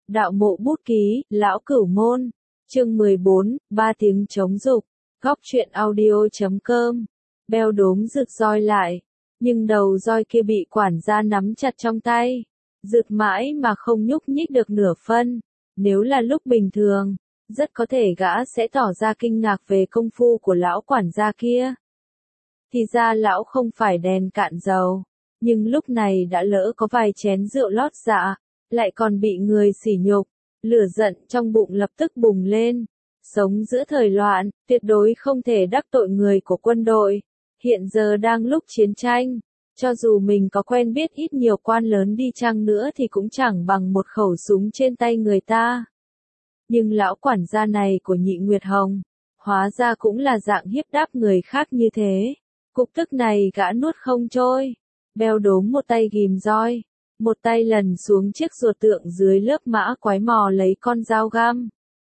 Đạo mộ bút ký, Lão Cửu Môn. Chương 14, 3 tiếng chống dục. Góc truyện audio.com. Beo đốm rực roi lại, nhưng đầu roi kia bị quản gia nắm chặt trong tay, rực mãi mà không nhúc nhích được nửa phân. Nếu là lúc bình thường, rất có thể gã sẽ tỏ ra kinh ngạc về công phu của lão quản gia kia. Thì ra lão không phải đèn cạn dầu, nhưng lúc này đã lỡ có vài chén rượu lót dạ, lại còn bị người sỉ nhục, lửa giận trong bụng lập tức bùng lên. Sống giữa thời loạn, tuyệt đối không thể đắc tội người của quân đội. Hiện giờ đang lúc chiến tranh, cho dù mình có quen biết ít nhiều quan lớn đi chăng nữa thì cũng chẳng bằng một khẩu súng trên tay người ta. Nhưng lão quản gia này của Nhị Nguyệt Hồng, hóa ra cũng là dạng hiếp đáp người khác như thế. Cục tức này gã nuốt không trôi. Beo đốm một tay ghìm roi, một tay lần xuống chiếc ruột tượng dưới lớp mã quái mò lấy con dao găm.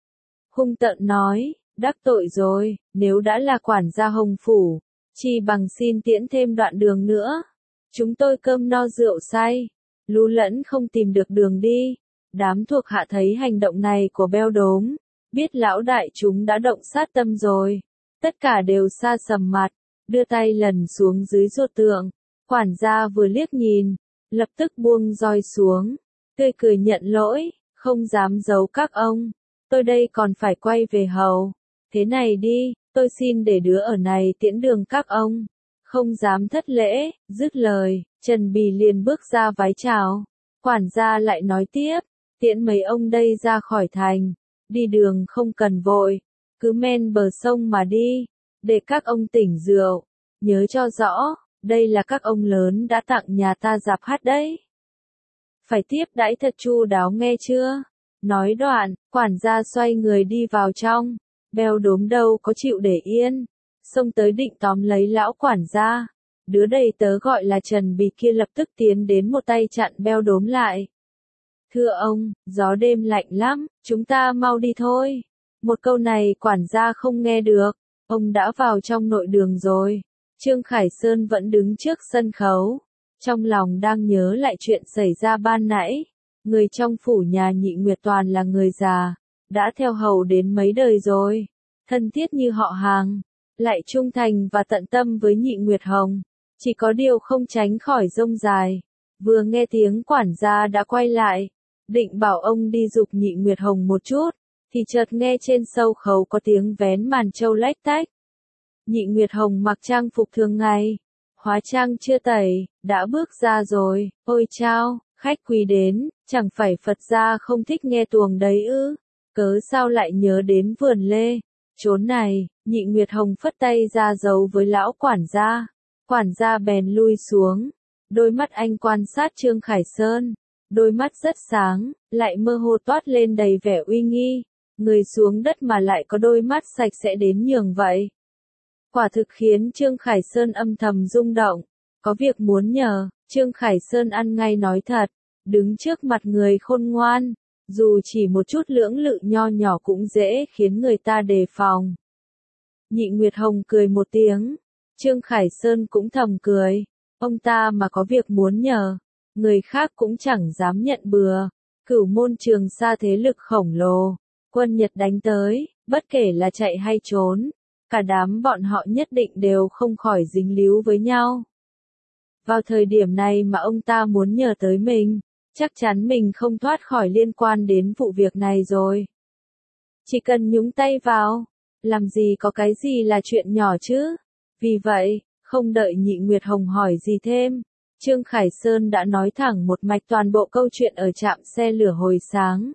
Hung tợn nói, đắc tội rồi, nếu đã là quản gia Hồng Phủ, chi bằng xin tiễn thêm đoạn đường nữa. Chúng tôi cơm no rượu say, lú lẫn không tìm được đường đi. Đám thuộc hạ thấy hành động này của Beo đốm, biết lão đại chúng đã động sát tâm rồi. Tất cả đều sa sầm mặt, đưa tay lần xuống dưới ruột tượng. Quản gia vừa liếc nhìn, lập tức buông roi xuống, tươi cười nhận lỗi, không dám giấu các ông. Tôi đây còn phải quay về hầu. Thế này đi, tôi xin để đứa ở này tiễn đường các ông. Không dám thất lễ, dứt lời, Trần Bì liền bước ra vái chào. Quản gia lại nói tiếp, tiễn mấy ông đây ra khỏi thành. Đi đường không cần vội, cứ men bờ sông mà đi, để các ông tỉnh rượu. Nhớ cho rõ, đây là các ông lớn đã tặng nhà ta dạp hát đấy. Phải tiếp đãi thật chu đáo nghe chưa? Nói đoạn, quản gia xoay người đi vào trong. Beo đốm đâu có chịu để yên, xông tới định tóm lấy lão quản gia. Đứa đầy tớ gọi là Trần Bì kia lập tức tiến đến một tay chặn Beo đốm lại. Thưa ông, gió đêm lạnh lắm, chúng ta mau đi thôi. Một câu này quản gia không nghe được, ông đã vào trong nội đường rồi. Trương Khải Sơn vẫn đứng trước sân khấu, trong lòng đang nhớ lại chuyện xảy ra ban nãy. Người trong phủ nhà Nhị Nguyệt toàn là người già, đã theo hầu đến mấy đời rồi, thân thiết như họ hàng, lại trung thành và tận tâm với Nhị Nguyệt Hồng, chỉ có điều không tránh khỏi rông dài. Vừa nghe tiếng quản gia đã quay lại, định bảo ông đi giục Nhị Nguyệt Hồng một chút, thì chợt nghe trên sâu khấu có tiếng vén màn trâu lách tách. Nhị Nguyệt Hồng mặc trang phục thường ngày, hóa trang chưa tẩy, đã bước ra rồi. Ôi chao, khách quý đến, chẳng phải Phật gia không thích nghe tuồng đấy ư? Cớ sao lại nhớ đến vườn lê? Chốn này, Nhị Nguyệt Hồng phất tay ra dấu với lão quản gia. Quản gia bèn lui xuống. Đôi mắt anh quan sát Trương Khải Sơn. Đôi mắt rất sáng, lại mơ hồ toát lên đầy vẻ uy nghi. Người xuống đất mà lại có đôi mắt sạch sẽ đến nhường vậy. Quả thực khiến Trương Khải Sơn âm thầm rung động. Có việc muốn nhờ, Trương Khải Sơn ăn ngay nói thật. Đứng trước mặt người khôn ngoan, dù chỉ một chút lưỡng lự nho nhỏ cũng dễ khiến người ta đề phòng. Nhị Nguyệt Hồng cười một tiếng, Trương Khải Sơn cũng thầm cười. Ông ta mà có việc muốn nhờ, người khác cũng chẳng dám nhận bừa. Cửu Môn Trường Sa thế lực khổng lồ, quân Nhật đánh tới, bất kể là chạy hay trốn, cả đám bọn họ nhất định đều không khỏi dính líu với nhau. Vào thời điểm này mà ông ta muốn nhờ tới mình, chắc chắn mình không thoát khỏi liên quan đến vụ việc này rồi. Chỉ cần nhúng tay vào, làm gì có cái gì là chuyện nhỏ chứ. Vì vậy, không đợi Nhị Nguyệt Hồng hỏi gì thêm, Trương Khải Sơn đã nói thẳng một mạch toàn bộ câu chuyện ở trạm xe lửa hồi sáng.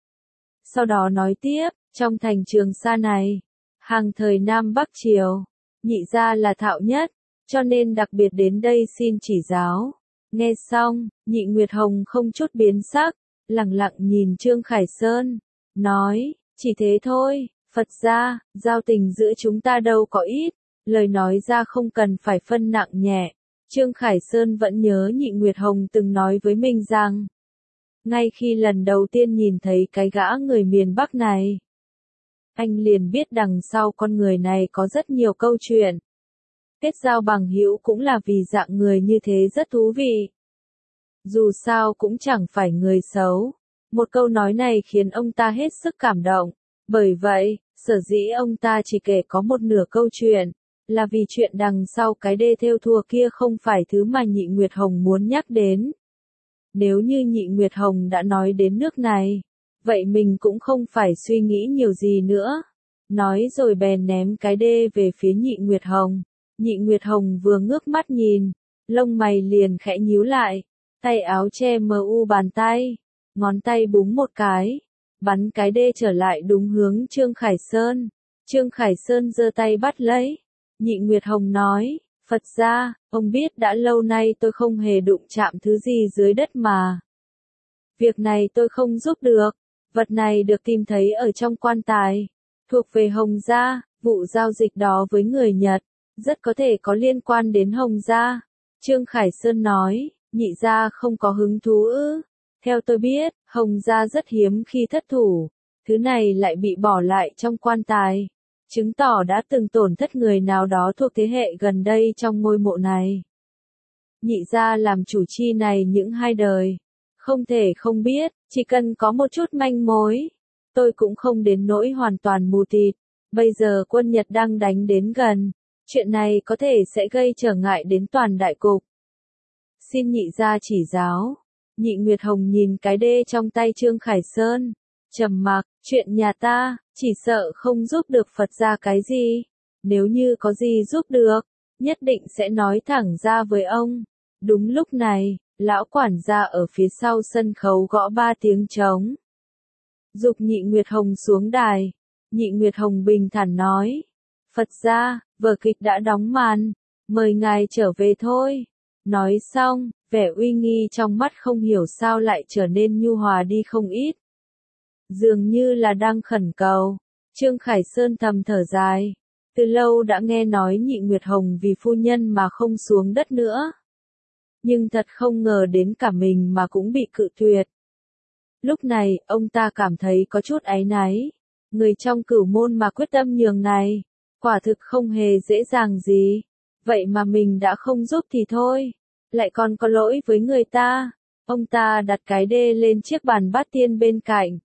Sau đó nói tiếp, trong thành Trường Sa này, hàng thời Nam Bắc Triều, Nhị gia là thạo nhất, cho nên đặc biệt đến đây xin chỉ giáo. Nghe xong, Nhị Nguyệt Hồng không chút biến sắc, lặng lặng nhìn Trương Khải Sơn, nói, chỉ thế thôi, Phật gia, giao tình giữa chúng ta đâu có ít, lời nói ra không cần phải phân nặng nhẹ. Trương Khải Sơn vẫn nhớ Nhị Nguyệt Hồng từng nói với mình rằng, ngay khi lần đầu tiên nhìn thấy cái gã người miền Bắc này, anh liền biết đằng sau con người này có rất nhiều câu chuyện. Kết giao bằng hữu cũng là vì dạng người như thế rất thú vị. Dù sao cũng chẳng phải người xấu, Một câu nói này khiến ông ta hết sức cảm động. Bởi vậy, sở dĩ ông ta chỉ kể có một nửa câu chuyện, là vì chuyện đằng sau cái đê thêu thùa kia không phải thứ mà Nhị Nguyệt Hồng muốn nhắc đến. Nếu như Nhị Nguyệt Hồng đã nói đến nước này, vậy mình cũng không phải suy nghĩ nhiều gì nữa. Nói rồi bèn ném cái đê về phía Nhị Nguyệt Hồng. Nhị Nguyệt Hồng vừa ngước mắt nhìn, lông mày liền khẽ nhíu lại, tay áo che mờ u bàn tay, ngón tay búng một cái, bắn cái đê trở lại đúng hướng Trương Khải Sơn. Trương Khải Sơn giơ tay bắt lấy. Nhị Nguyệt Hồng nói, Phật gia, ông biết đã lâu nay tôi không hề đụng chạm thứ gì dưới đất mà. Việc này tôi không giúp được. Vật này được tìm thấy ở trong quan tài, thuộc về Hồng gia, vụ giao dịch đó với người Nhật, rất có thể có liên quan đến Hồng gia. Trương Khải Sơn nói, Nhị gia không có hứng thú ư? Theo tôi biết, Hồng gia rất hiếm khi thất thủ, thứ này lại bị bỏ lại trong quan tài, chứng tỏ đã từng tổn thất người nào đó thuộc thế hệ gần đây trong ngôi mộ này. Nhị gia làm chủ chi này những 2 đời, không thể không biết, chỉ cần có một chút manh mối, tôi cũng không đến nỗi hoàn toàn mù tịt. Bây giờ quân Nhật đang đánh đến gần, chuyện này có thể sẽ gây trở ngại đến toàn đại cục. Xin nhị gia chỉ giáo. Nhị Nguyệt Hồng nhìn cái đê trong tay Trương Khải Sơn, trầm mặc, chuyện nhà ta, chỉ sợ không giúp được Phật gia cái gì. Nếu như có gì giúp được, nhất định sẽ nói thẳng ra với ông. Đúng lúc này, lão quản gia ở phía sau sân khấu gõ 3 tiếng trống. Giục Nhị Nguyệt Hồng xuống đài. Nhị Nguyệt Hồng bình thản nói, Phật gia, vở kịch đã đóng màn, mời ngài trở về thôi. Nói xong, vẻ uy nghi trong mắt không hiểu sao lại trở nên nhu hòa đi không ít. Dường như là đang khẩn cầu. Trương Khải Sơn thầm thở dài. Từ lâu đã nghe nói Nhị Nguyệt Hồng vì phu nhân mà không xuống đất nữa. Nhưng thật không ngờ đến cả mình mà cũng bị cự tuyệt. Lúc này, ông ta cảm thấy có chút áy náy. Người trong Cửu môn mà quyết tâm nhường này, quả thực không hề dễ dàng gì. Vậy mà mình đã không giúp thì thôi, lại còn có lỗi với người ta. Ông ta đặt cái đê lên chiếc bàn bát tiên bên cạnh.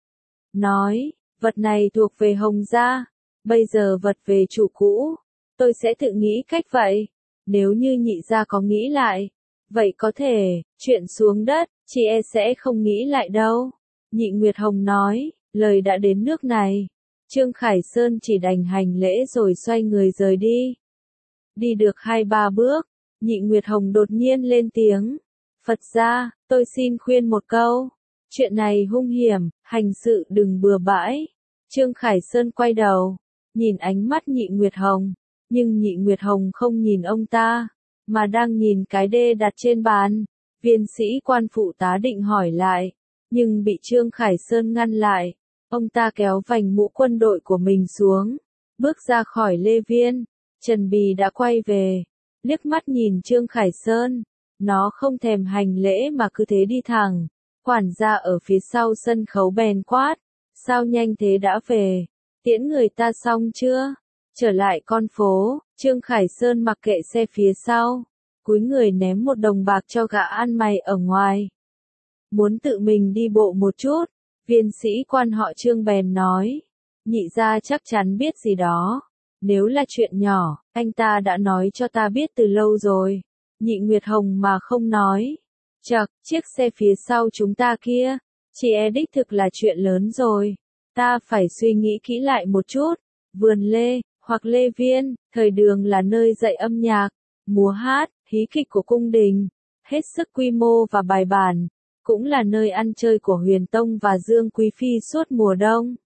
Nói, vật này thuộc về Hồng gia, bây giờ vật về chủ cũ, tôi sẽ tự nghĩ cách vậy. Nếu như nhị gia có nghĩ lại, vậy có thể, chuyện xuống đất, chị e sẽ không nghĩ lại đâu. Nhị Nguyệt Hồng nói, lời đã đến nước này. Trương Khải Sơn chỉ đành hành lễ rồi xoay người rời đi. Đi được 2-3 bước, Nhị Nguyệt Hồng đột nhiên lên tiếng. Phật gia, tôi xin khuyên một câu. Chuyện này hung hiểm, hành sự đừng bừa bãi. Trương Khải Sơn quay đầu, nhìn ánh mắt Nhị Nguyệt Hồng. Nhưng Nhị Nguyệt Hồng không nhìn ông ta, mà đang nhìn cái đê đặt trên bàn. Viên sĩ quan phụ tá định hỏi lại, nhưng bị Trương Khải Sơn ngăn lại. Ông ta kéo vành mũ quân đội của mình xuống, bước ra khỏi lê viên. Trần Bì đã quay về, liếc mắt nhìn Trương Khải Sơn, nó không thèm hành lễ mà cứ thế đi thẳng. Quản gia ở phía sau sân khấu bèn quát, sao nhanh thế đã về, tiễn người ta xong chưa? Trở lại con phố, Trương Khải Sơn mặc kệ xe phía sau, cúi người ném 1 đồng bạc cho gã ăn mày ở ngoài. Muốn tự mình đi bộ một chút, viên sĩ quan họ Trương bèn nói, nhị gia chắc chắn biết gì đó. Nếu là chuyện nhỏ, anh ta đã nói cho ta biết từ lâu rồi. Nhị Nguyệt Hồng mà không nói. Chậc, chiếc xe phía sau chúng ta kia, chị e đích thực là chuyện lớn rồi. Ta phải suy nghĩ kỹ lại một chút. Vườn lê, hoặc lê viên, thời đường là nơi dạy âm nhạc, múa hát, hí kịch của cung đình, hết sức quy mô và bài bản, cũng là nơi ăn chơi của Huyền Tông và Dương Quý Phi suốt mùa đông.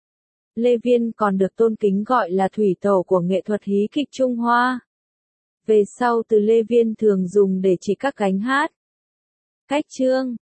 Lê Viên còn được tôn kính gọi là thủy tổ của nghệ thuật hí kịch Trung Hoa. Về sau từ Lê Viên thường dùng để chỉ các gánh hát. Cách chương